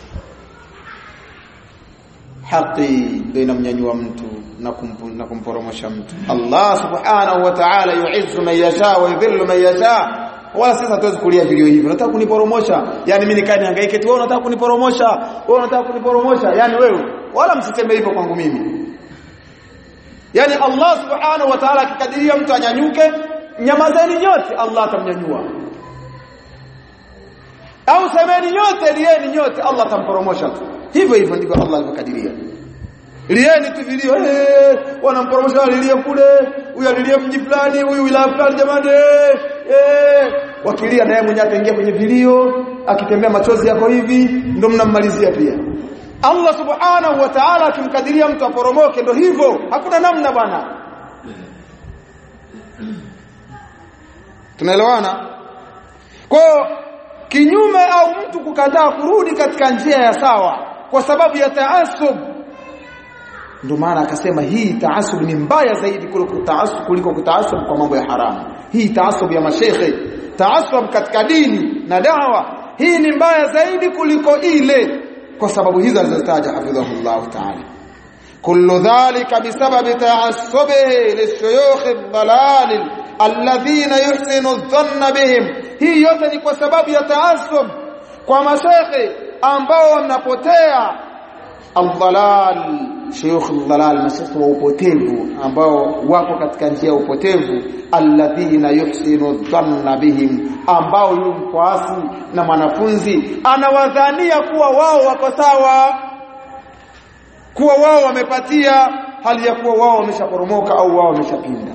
Haki ndio inamnyanyua mtu na kumpu, na kumporomosha mtu. Allah subhanahu wa ta'ala yu'izzu man yasha wa yudhillu man yasha. Wala sisi hatuwezi kulia video hivi. Unataka kuniporomosha? Yani mimi nikae nihangaike tu, wewe unataka kuniporomosha? Wewe unataka kuniporomosha? Yani wewe, wala msiseme hivyo kwangu mimi. Yani Allah subhanahu wa ta'ala akikadiria mtu anyanyuke, nyamazeni nyote, Allah atamnyanyua. Au semeni nyote, lieni nyote, Allah atamporomosha tu. Hivyo hivyo ndivyo Allah alivyokadiria. Lieni tu video, eh, wanamporomosha lilie kule, huyu alilie mji fulani, huyu wilaya fulani, jamani eh, wakilia naye mwenyewe ataingia kwenye video, akitembea machozi yako hivi, ndio mnammalizia pia. Allah subhanahu wa ta'ala akimkadiria mtu aporomoke, ndio hivyo, hakuna namna bwana. Tunaelewana? Kwa kinyume au mtu kukataa kurudi katika njia ya sawa kwa sababu ya taasub, ndio maana akasema hii taasub ni mbaya zaidi kuliko taasub kuliko kutaasub kwa mambo ya haramu. Hii taasub ya mashekhe, taasub katika dini na dawa, hii ni mbaya zaidi kuliko ile, kwa sababu hizo alizotaja hafidhahullah ta'ala. kullu dhalika bisababi taassubihi lishuyukh ad-dalal alladhina yuhsinu adh-dhanna bihim. Hii yote ni kwa sababu ya taasub kwa mashekhe ambao wanapotea. Al-dhalal, shuyukh al-dhalal, mashekhe wa upotevu ambao wako katika njia ya upotevu. Alladhina yuhsinu adh-dhanna bihim, ambao yule mfuasi na mwanafunzi anawadhania kuwa wao wako sawa, kuwa wao wamepatia, hali ya kuwa wao wameshaporomoka au wao wameshapinda.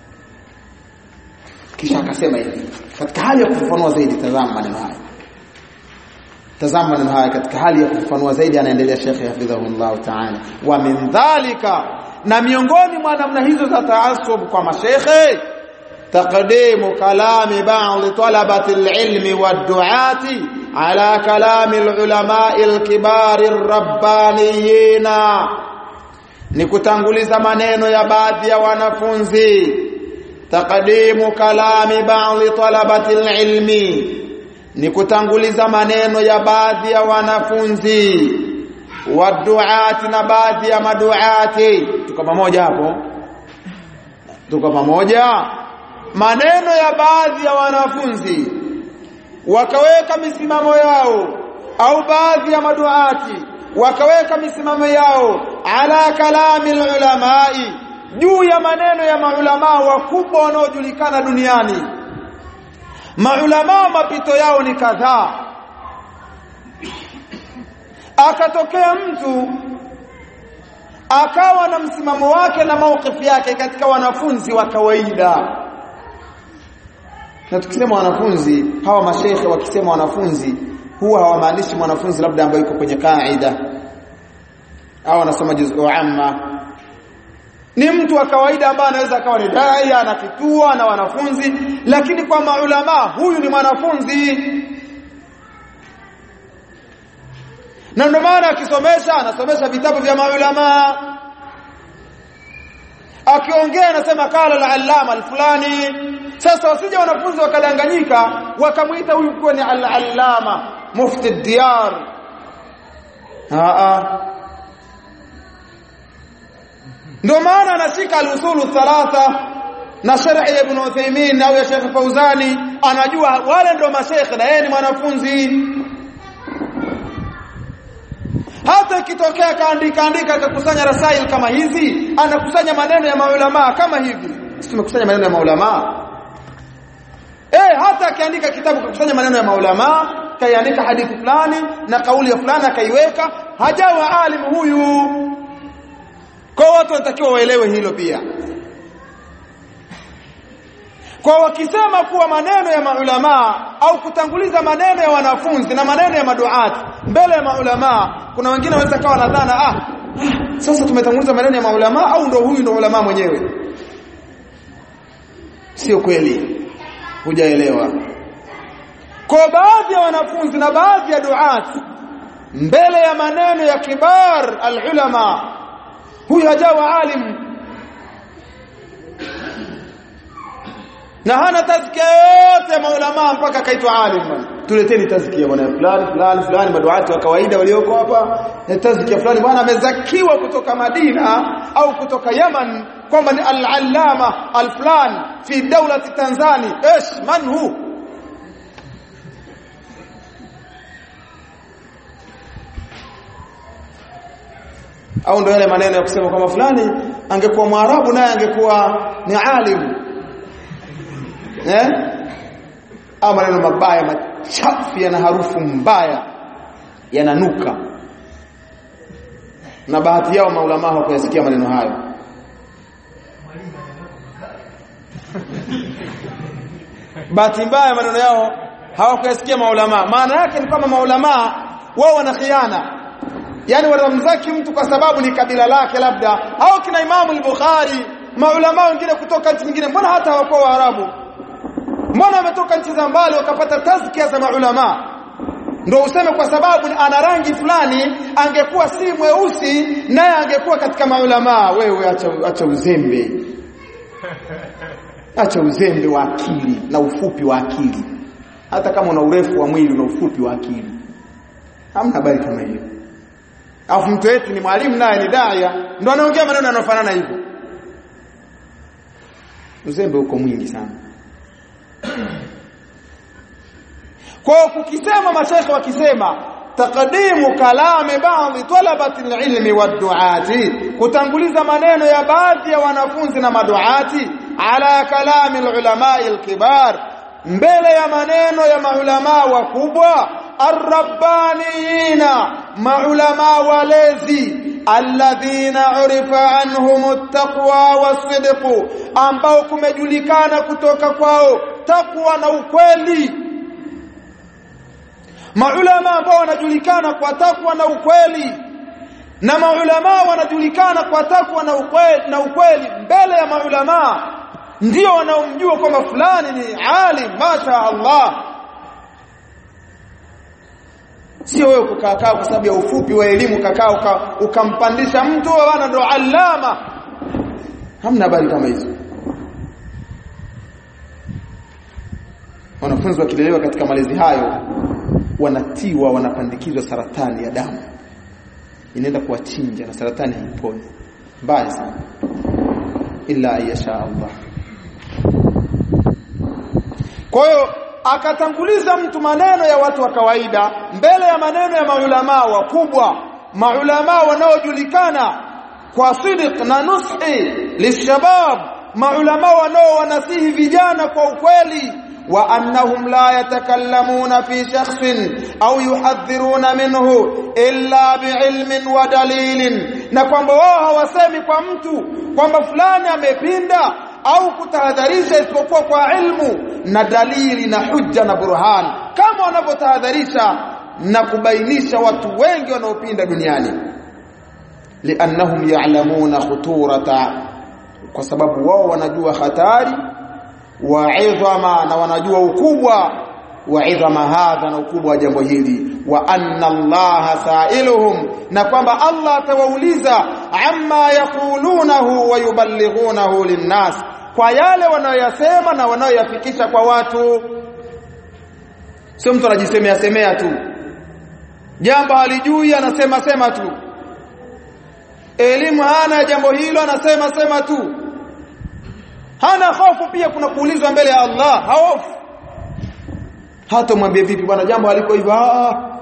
Kisha akasema hivi katika hali ya kufafanua zaidi, tazama maneno haya. Tazama maneno haya katika hali ya kufafanua zaidi, anaendelea Sheikh hafidhahullah ta'ala. Wa min dhalika, na miongoni mwa namna hizo za taasub kwa mashekhe, taqdimu kalami ba'd talabati al-ilmi wad-du'ati ala kalami al-ulama'i al-kibari ar-rabbaniyina, ni kutanguliza maneno ya baadhi ya wanafunzi. Taqdimu kalami ba'd talabati al-ilmi, ni kutanguliza maneno ya baadhi ya wanafunzi, waduati, na baadhi ya maduati. Tuko pamoja hapo? Tuko pamoja? Maneno ya baadhi ya wanafunzi wakaweka misimamo yao, au baadhi ya maduati wakaweka misimamo yao ala kalami ulamai, juu ya maneno ya maulama wakubwa wanaojulikana duniani. Maulama mapito yao ni kadhaa. Akatokea mtu akawa na msimamo wake na maukifu yake katika wanafunzi wa kawaida. Na tukisema wanafunzi, hawa mashaikh wakisema wanafunzi, huwa hawamaanishi mwanafunzi labda ambaye yuko kwenye kaida au anasoma juz'u amma. Ni mtu wa kawaida ambaye anaweza akawa ni dai, ana kituo na wanafunzi, lakini kwa maulama huyu ni mwanafunzi. Na ndio maana akisomesha anasomesha vitabu vya maulama. Akiongea anasema kala al-allama al-fulani. Sasa wasije wanafunzi wakadanganyika wakamuita huyu kuwa ni al-allama mufti diyar, a ndio maana anashika al-usulu thalatha na sharh ya Ibn Uthaymeen au ya Sheikh Fauzani, anajua wale ndio mashaikh na yeye ni mwanafunzi. Hata ikitokea kaandika andika akakusanya rasail kama hizi, anakusanya maneno ya maulama kama hivi. Sisi tumekusanya maneno ya maulama. Eh, hata akiandika kitabu kukusanya maneno ya maulama, kaiandika hadithi fulani na kauli ya fulani akaiweka, hajawa alim huyu. Kwa watu wanatakiwa waelewe hilo pia. Kwa wakisema kuwa maneno ya maulama au kutanguliza maneno ya wanafunzi na maneno ya maduati mbele ya maulama, kuna wengine wanaweza kawa nadhana ah, ah sasa tumetanguliza maneno ya maulama au ndo huyu ndo ulama mwenyewe. Sio kweli. Hujaelewa. Kwa baadhi ya wanafunzi na baadhi ya duati mbele ya maneno ya kibar al-ulama, huyu hajawa alim na hana tazkia yote ya maulama mpaka kaitwa alim. Tuleteni tazkia bwana fulani fulani fulani, maduati wa kawaida walioko hapa, tazkia fulani bwana amezakiwa kutoka Madina au kutoka Yaman kwamba ni al-allama al-fulan fi dawlati Tanzania. Esh man hu? Au ndio yale maneno ya kusema kama fulani angekuwa Mwarabu naye angekuwa ni alim. Eh? Au maneno mabaya machafu yana harufu mbaya, yananuka. Na bahati yao maulama hawakuyasikia maneno hayo. Bahati mbaya maneno yao hawakuyasikia maulama. Maana yake ni kama maulama wao wana khiana. Yaani wanamzaki mtu kwa sababu ni kabila lake labda, au kina Imam al-Bukhari, maulama wengine kutoka nchi nyingine, mbona hata hawakuwa Waarabu? Mbona wametoka nchi za mbali wakapata tazkia za maulama? Ndio useme kwa sababu ana rangi fulani angekuwa si mweusi naye angekuwa katika maulama. Wewe acha acha uzembe. Acha uzembe wa akili na ufupi wa akili. Hata kama una urefu wa mwili na ufupi wa akili, hamna habari kama hiyo. Alafu mtu eti ni mwalimu naye ni daia, ndio anaongea maneno yanayofanana hivyo. Uzembe uko mwingi sana. Kwa kukisema mashaikh wakisema taqdimu kalami baadhi talabati alilmi wadduati, kutanguliza maneno ya baadhi ya wanafunzi na maduati ala kalami alulama alkibar, mbele ya maneno ya maulama wakubwa arrabbaniyina, maulama walezi alladhina urifa anhum attaqwa wasidq, ambao kumejulikana kutoka kwao takwa na ukweli. Maulama ambao wanajulikana kwa takwa na ukweli, na maulama wanajulikana kwa takwa na ukweli na ukweli mbele ya maulama, ndio wanaomjua kwamba fulani ni alim masha Allah. Sio wewe kukaa kwa sababu ya ufupi wa elimu kakaa ukampandisha mtu wana ndo alama. Hamna habari kama hizo. Wanafunzi wakilelewa katika malezi hayo wanatiwa, wanapandikizwa saratani ya damu, inaenda kuwachinja na saratani haiponi, mbaya sana, illa ayasha Allah. Kwa hiyo akatanguliza mtu maneno ya watu wa kawaida mbele ya maneno ya maulama wakubwa, maulama wanaojulikana kwa sidq na nushi lishabab, maulama wanao wanasihi vijana kwa ukweli, wa annahum la yatakallamuna fi shakhsin au yuhadhiruna minhu illa biilmin wa dalilin, na kwamba wao hawasemi kwa mtu kwamba fulani amepinda au kutahadharisha isipokuwa kwa ilmu na dalili na hujja na burhan, kama wanavyotahadharisha na kubainisha watu wengi wanaopinda duniani. Liannahum ya'lamuna khuturata, kwa sababu wao wanajua hatari, wa idhama, na wanajua ukubwa wa idhama hadha, na ukubwa wa jambo hili, wa anna Allah sa'iluhum, na kwamba Allah atawauliza amma yaqulunahu wa yuballighunahu linnas, kwa yale wanayoyasema na wanayoyafikisha kwa watu. Sio mtu anajisemea semea tu. jambo halijui anasema sema tu, elimu hana jambo hilo anasema sema tu, hana hofu pia kuna kuulizwa mbele ya Allah, haofu. Hata mwambie vipi bwana jambo haliko hivyo, ah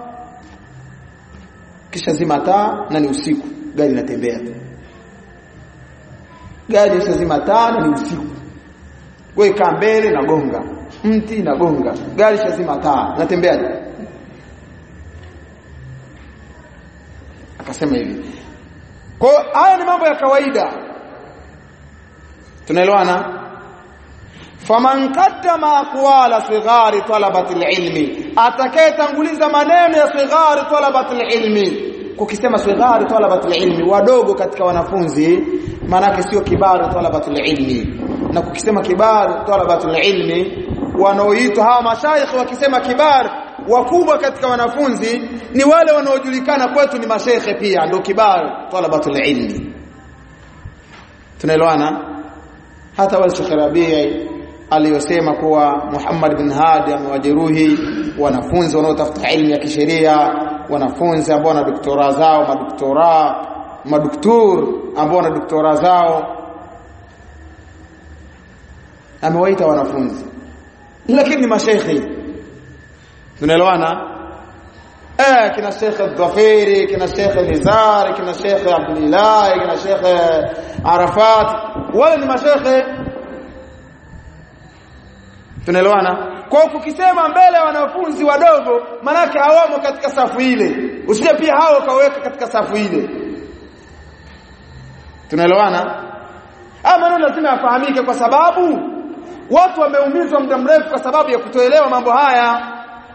kisha zima taa na ni usiku, gari linatembea tu, gari zima taa na ni usiku, wewe kaa mbele na gonga mti na gonga, gari shazima taa natembea tu. Akasema hivi, kwa haya ni mambo ya kawaida, tunaelewana. Faman qaddama aqwala sighari talabati alilmi, atakayetanguliza maneno ya sighari talabati alilmi. Kukisema sighari talabati alilmi, wadogo katika wanafunzi, maana yake sio kibaru talabati alilmi. Na kukisema kibaru talabati alilmi, wanaoitwa hawa mashaikh wakisema kibar, wakubwa katika wanafunzi, ni wale wanaojulikana kwetu ni mashaikh pia, ndio kibar talabati alilmi. Tunaelewana. Hata wale Sheikh Rabii aliyosema kuwa Muhammad bin Hadi amewajeruhi wanafunzi wanaotafuta elimu ya kisheria, wanafunzi ambao wana doktora zao, madoktora, madoktor ambao wana doktora zao, amewaita wanafunzi lakini ni mashaikhi. Tunaelewana. Eh, kina Sheikh Al-Dhafiri, kina Sheikh Nizar, kina Sheikh Abdullah, kina Sheikh Arafat, wale ni mashaikhi. Tunaelewana. Kwa kukisema mbele wanafunzi wadogo, manake hawamo katika safu ile, usije pia hao kaweka katika safu ile. Tunaelewana. Ama ndio lazima afahamike, kwa sababu watu wameumizwa muda mrefu kwa sababu ya kutoelewa mambo haya.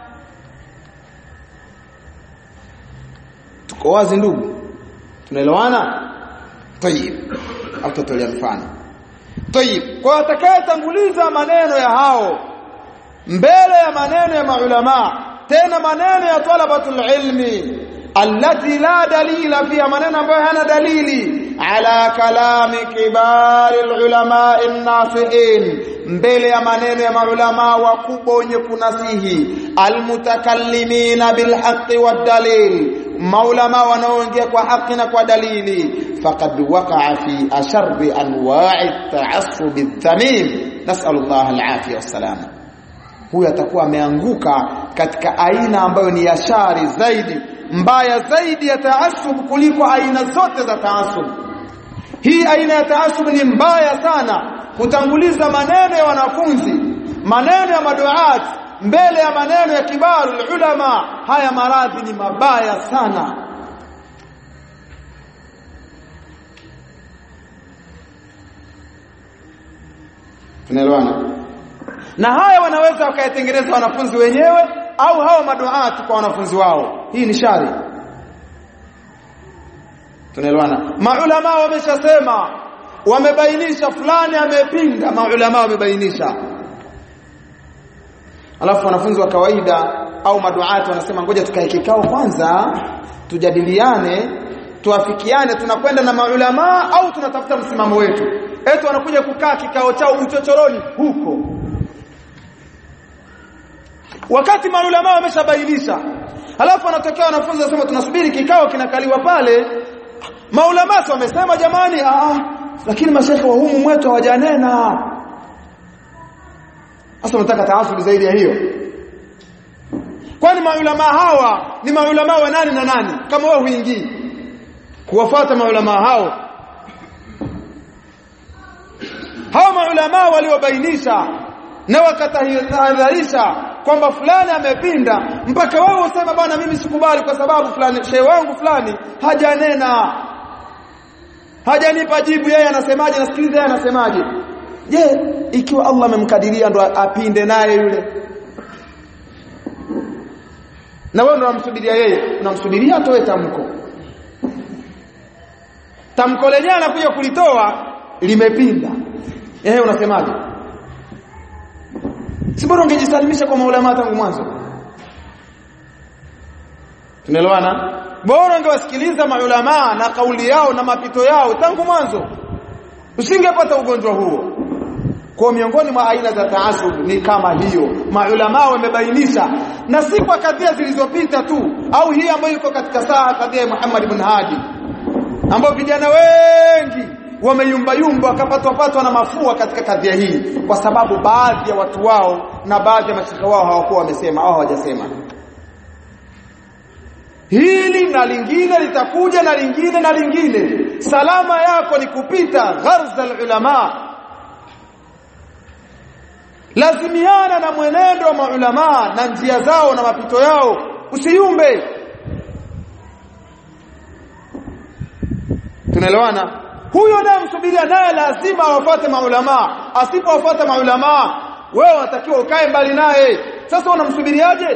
Tuko wazi ndugu? Tunaelewana? Tayib. Au tutolea mfano. Tayib. Kwa atakayetanguliza maneno ya hao mbele ya maneno ya maulama, tena maneno ya talabatul ilmi allati la dalila fiha, maneno ambayo hana dalili, ala kalami kibaril ulama an-nasihin, mbele ya maneno ya maulama wakubwa wenye kunasihi, almutakallimina bilhaqqi wad-dalil, maulama wanaoongea kwa haki na kwa dalili, faqad waqa'a fi asharri anwa'i at-ta'assub adh-dhamim, nas'alullah al-afiyah was-salama. Huyu atakuwa ameanguka katika aina ambayo ni ya shari zaidi, mbaya zaidi ya ta'assub kuliko aina zote za ta'assub. Hii aina ya ta'assub ni mbaya sana, kutanguliza maneno ya wanafunzi, maneno ya maduat mbele ya maneno ya kibaru ulama. Haya maradhi ni mabaya sana. Tunaelewana. Na haya wanaweza wakayatengeneza wanafunzi wenyewe au hao maduat kwa wanafunzi wao. Hii ni shari. Tunaelewana. Maulama wameshasema, wamebainisha fulani amepinda, maulama wamebainisha. Alafu wanafunzi wa kawaida au maduat wanasema ngoja tukae kikao kwanza, tujadiliane, tuafikiane tunakwenda na maulama au tunatafuta msimamo wetu. Eti wanakuja kukaa kikao chao uchochoroni huko, wakati maulama wameshabainisha. Alafu wanatokea wanafunzi wasema tunasubiri kikao kinakaliwa pale, maulama wamesema jamani, ah lakini mashaikh wa humu mwetu hawajanena. Sasa nataka taasub zaidi ya hiyo. Kwani maulama hawa ni maulama wa nani na nani kama wao huingii kuwafuata maulama hao? Hao maulama waliobainisha na wakatahadharisha kwamba fulani amepinda, mpaka wao useme bwana mimi sikubali kwa sababu fulani shehe wangu fulani hajanena, hajanipa jibu, yeye anasemaje, nasikiliza yeye anasemaje. Je, ikiwa Allah amemkadiria ndo apinde naye yule, na wewe ndo unamsubiria yeye, unamsubiria atoe tamko, tamko lenyewe anakuja kulitoa limepinda, yeye unasemaje? Si bora ungejisalimisha kwa maulama tangu mwanzo. Tunaelewana? Bora ungewasikiliza maulama na kauli yao na mapito yao tangu mwanzo, usingepata ugonjwa huo. Kwa miongoni mwa aina za taasub ni kama hiyo. Maulama wamebainisha, na si kwa kadhia zilizopita tu au hii ambayo iko katika saa kadhia ya Muhammad ibn Hadi, ambao vijana wengi wameyumba yumba wakapatwa patwa na mafua katika kadhia hii, kwa sababu baadhi ya watu wao na baadhi ya mashaka wao hawakuwa wamesema au hawajasema. Hili na lingine litakuja na lingine na lingine. Salama yako ni kupita gharzal ulama. Lazimiana na mwenendo wa maulama na njia zao na mapito yao, usiyumbe. Tunaelewana? Huyo naye msubiria naye lazima awafuate maulama. Asipowafuata maulama, wewe unatakiwa ukae mbali naye. Sasa unamsubiriaje?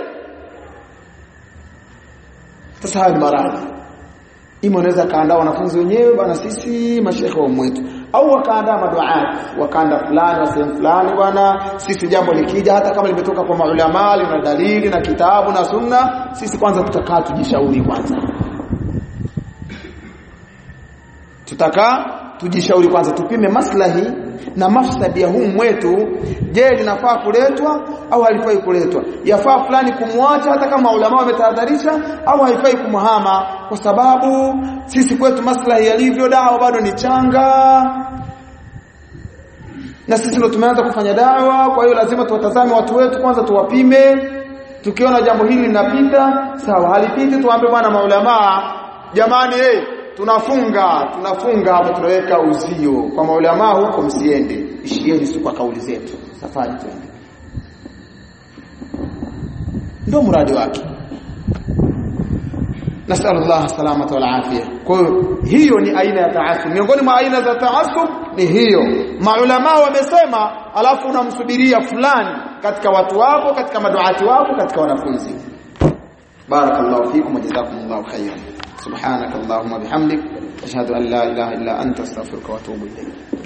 Sasa haya maradhi. Ima unaweza kaandaa wanafunzi wenyewe bwana, sisi mashekhe wa mwetu, au wakaandaa maduaat, wakaandaa fulani wa sehemu fulani bwana, sisi jambo likija hata kama limetoka kwa maulama na dalili na kitabu na sunna, sisi kwanza tutakaa tujishauri kwanza. Tutakaa tujishauri kwanza, tupime maslahi na mafsadi ya huu mwetu. Je, linafaa kuletwa au halifai kuletwa? Yafaa fulani kumwacha hata kama ulama wametahadharisha, au haifai kumhama kwa sababu sisi kwetu maslahi yalivyo, dawa bado ni changa na sisi ndio tumeanza kufanya dawa. Kwa hiyo lazima tuwatazame watu wetu kwanza, tuwapime. Tukiona jambo hili linapita sawa, halipiti tuambe bwana maulama, jamani eh hey, tunafunga tunafunga hapo, tunaweka uzio kwa maulama huko, msiende, ishieni si kwa kauli zetu, safari twende. Ndio mradi wake. Nasallallahu salamata wal afia. Kwa hiyo ni aina ya taasub. Miongoni mwa aina za taasub ni hiyo. Maulama wamesema, alafu unamsubiria fulani katika watu wako, katika maduati wako, katika wanafunzi. Barakallahu fikum wa jazakumullahu khairan. سبحانك اللهم وبحمدك أشهد أن لا إله إلا أنت أستغفرك وأتوب إليك.